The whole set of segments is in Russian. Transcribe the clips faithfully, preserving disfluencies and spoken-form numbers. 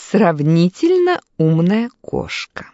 Сравнительно умная кошка.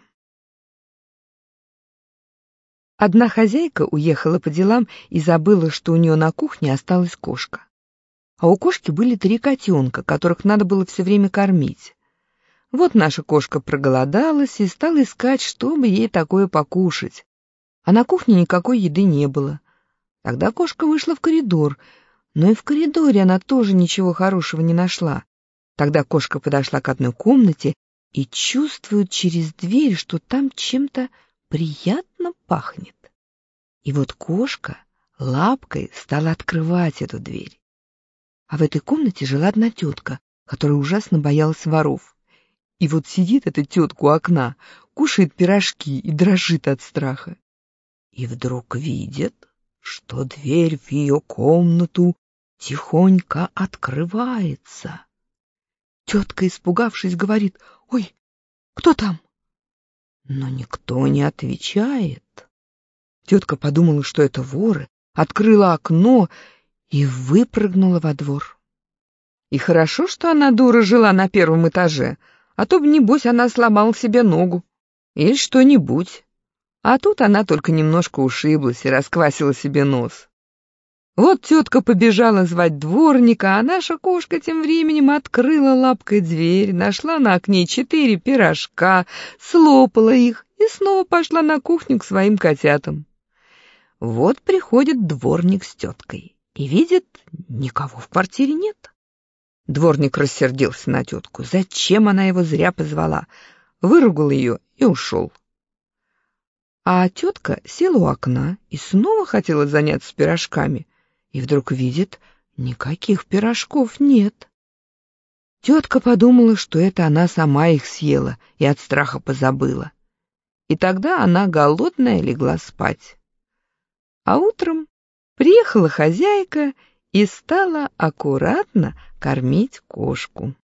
Одна хозяйка уехала по делам и забыла, что у нее на кухне осталась кошка. А у кошки были три котенка, которых надо было все время кормить. Вот наша кошка проголодалась и стала искать, чтобы ей такое покушать. А на кухне никакой еды не было. Тогда кошка вышла в коридор, но и в коридоре она тоже ничего хорошего не нашла. Тогда кошка подошла к одной комнате и чувствует через дверь, что там чем-то приятно пахнет. И вот кошка лапкой стала открывать эту дверь. А в этой комнате жила одна тетка, которая ужасно боялась воров. И вот сидит эта тетка у окна, кушает пирожки и дрожит от страха. И вдруг видит, что дверь в ее комнату тихонько открывается. Тетка, испугавшись, говорит: «Ой, кто там?» Но никто не отвечает. Тетка подумала, что это воры, открыла окно и выпрыгнула во двор. И хорошо, что она, дура, жила на первом этаже, а то бы, небось, она сломала себе ногу или что-нибудь. А тут она только немножко ушиблась и расквасила себе нос. Вот тетка побежала звать дворника, а наша кошка тем временем открыла лапкой дверь, нашла на окне четыре пирожка, слопала их и снова пошла на кухню к своим котятам. Вот приходит дворник с теткой и видит, никого в квартире нет. Дворник рассердился на тетку. Зачем она его зря позвала? Выругал ее и ушел. А тетка села у окна и снова хотела заняться пирожками. И вдруг видит, никаких пирожков нет. Тетка подумала, что это она сама их съела и от страха позабыла. И тогда она, голодная, легла спать. А утром приехала хозяйка и стала аккуратно кормить кошку.